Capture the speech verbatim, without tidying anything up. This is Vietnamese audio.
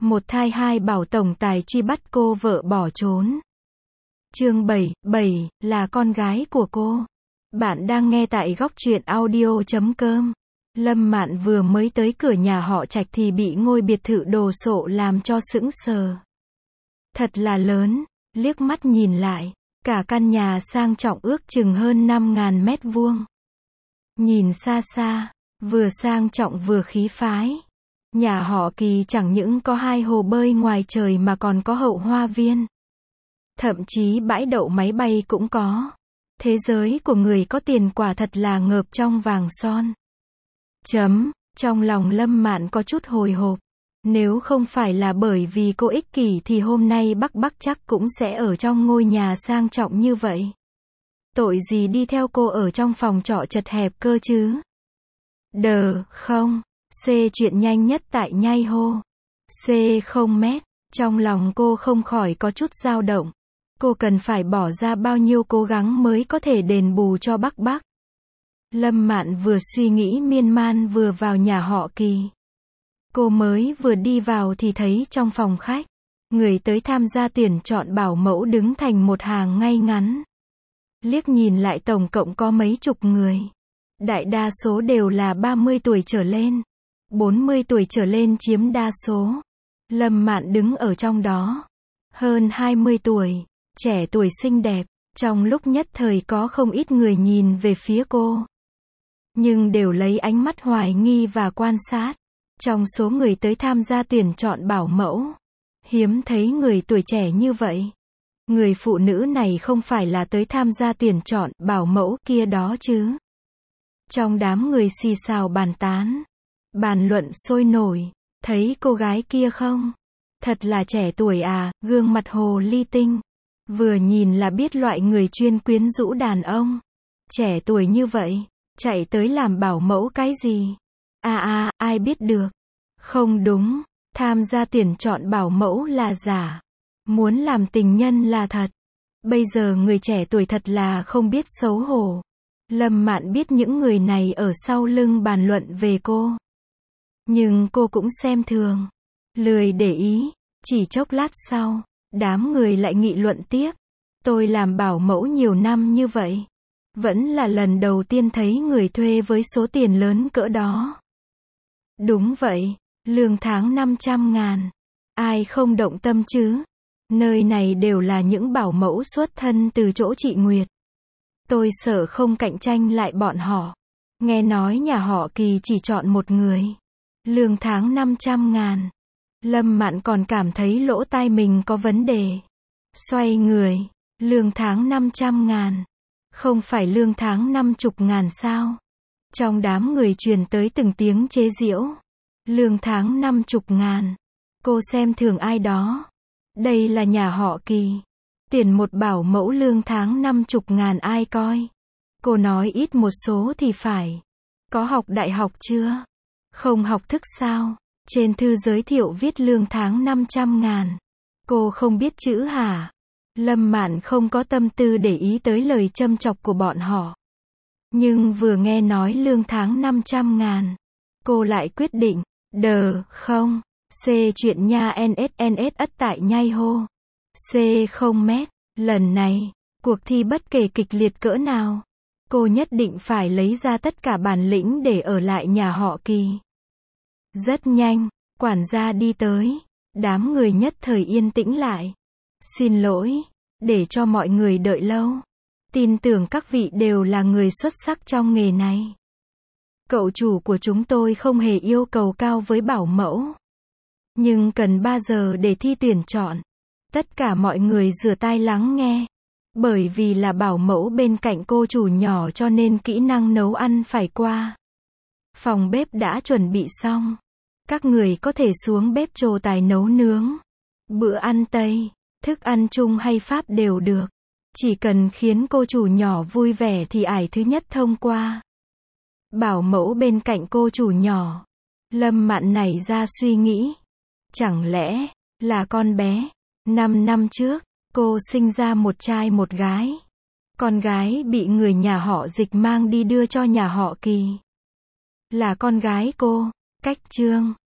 Một thai hai bảo tổng tài truy bắt cô vợ bỏ trốn. Chương bảy, bảy, là con gái của cô. Bạn đang nghe tại góc truyện audio chấm com. Lâm Mạn vừa mới tới cửa nhà họ Trạch thì bị ngôi biệt thự đồ sộ làm cho sững sờ. Thật là lớn, liếc mắt nhìn lại, cả căn nhà sang trọng ước chừng hơn năm ngàn mét vuông. Nhìn xa xa, vừa sang trọng vừa khí phái. Nhà họ Kỳ chẳng những có hai hồ bơi ngoài trời mà còn có hậu hoa viên. Thậm chí bãi đậu máy bay cũng có. Thế giới của người có tiền quả thật là ngợp trong vàng son. Chấm, trong lòng Lâm Mạn có chút hồi hộp. Nếu không phải là bởi vì cô ích kỷ thì hôm nay Bắc Bắc chắc cũng sẽ ở trong ngôi nhà sang trọng như vậy. Tội gì đi theo cô ở trong phòng trọ chật hẹp cơ chứ? Đờ, không. C chuyện nhanh nhất tại nhai hô. C không mét. Trong lòng cô không khỏi có chút dao động. Cô cần phải bỏ ra bao nhiêu cố gắng mới có thể đền bù cho Bắc Bắc. Lâm Mạn vừa suy nghĩ miên man vừa vào nhà họ Kỳ. Cô mới vừa đi vào thì thấy trong phòng khách, người tới tham gia tuyển chọn bảo mẫu đứng thành một hàng ngay ngắn. Liếc nhìn lại tổng cộng có mấy chục người. Đại đa số đều là ba mươi tuổi trở lên. bốn mươi tuổi trở lên chiếm đa số. Lâm Mạn đứng ở trong đó. Hơn hai mươi tuổi, trẻ tuổi xinh đẹp. Trong lúc nhất thời có không ít người nhìn về phía cô. Nhưng đều lấy ánh mắt hoài nghi và quan sát. Trong số người tới tham gia tuyển chọn bảo mẫu, hiếm thấy người tuổi trẻ như vậy. Người phụ nữ này không phải là tới tham gia tuyển chọn bảo mẫu kia đó chứ. Trong đám người xì xào bàn tán, bàn luận sôi nổi, thấy cô gái kia không? Thật là trẻ tuổi à, gương mặt hồ ly tinh. Vừa nhìn là biết loại người chuyên quyến rũ đàn ông. Trẻ tuổi như vậy, chạy tới làm bảo mẫu cái gì? À à, ai biết được. Không đúng, tham gia tuyển chọn bảo mẫu là giả. Muốn làm tình nhân là thật. Bây giờ người trẻ tuổi thật là không biết xấu hổ. Lâm Mạn biết những người này ở sau lưng bàn luận về cô. Nhưng cô cũng xem thường. Lười để ý, chỉ chốc lát sau, đám người lại nghị luận tiếp. Tôi làm bảo mẫu nhiều năm như vậy. Vẫn là lần đầu tiên thấy người thuê với số tiền lớn cỡ đó. Đúng vậy, lương tháng năm trăm ngàn. Ai không động tâm chứ? Nơi này đều là những bảo mẫu xuất thân từ chỗ chị Nguyệt. Tôi sợ không cạnh tranh lại bọn họ. Nghe nói nhà họ Kỳ chỉ chọn một người. Lương tháng năm trăm ngàn. Lâm Mạn còn cảm thấy lỗ tai mình có vấn đề. Xoay người, lương tháng năm trăm ngàn. Không phải lương tháng năm chục ngàn sao? Trong đám người truyền tới từng tiếng chế giễu. Lương tháng năm chục ngàn. Cô xem thường ai đó. Đây là nhà họ Kỳ. Tiền một bảo mẫu lương tháng năm chục ngàn ai coi. Cô nói ít một số thì phải. Có học đại học chưa? Không học thức sao? Trên thư giới thiệu viết lương tháng năm trăm ngàn. Cô không biết chữ hả? Lâm Mạn không có tâm tư để ý tới lời châm chọc của bọn họ. Nhưng vừa nghe nói lương tháng năm trăm ngàn, cô lại quyết định, đờ, không, C chuyện nha en ét en ét ất tại nhai hô. C không mét, lần này, cuộc thi bất kể kịch liệt cỡ nào, cô nhất định phải lấy ra tất cả bản lĩnh để ở lại nhà họ Kỳ. Rất nhanh, quản gia đi tới, đám người nhất thời yên tĩnh lại. Xin lỗi, để cho mọi người đợi lâu. Tin tưởng các vị đều là người xuất sắc trong nghề này. Cậu chủ của chúng tôi không hề yêu cầu cao với bảo mẫu. Nhưng cần ba giờ để thi tuyển chọn. Tất cả mọi người rửa tai lắng nghe. Bởi vì là bảo mẫu bên cạnh cô chủ nhỏ cho nên kỹ năng nấu ăn phải qua. Phòng bếp đã chuẩn bị xong. Các người có thể xuống bếp trồ tài nấu nướng. Bữa ăn Tây, thức ăn Trung hay Pháp đều được. Chỉ cần khiến cô chủ nhỏ vui vẻ thì ải thứ nhất thông qua. Bảo mẫu bên cạnh cô chủ nhỏ. Lâm Mạn nảy ra suy nghĩ. Chẳng lẽ là con bé? Năm năm trước, cô sinh ra một trai một gái. Con gái bị người nhà họ Dịch mang đi đưa cho nhà họ Kỳ. Là con gái cô. Cách chương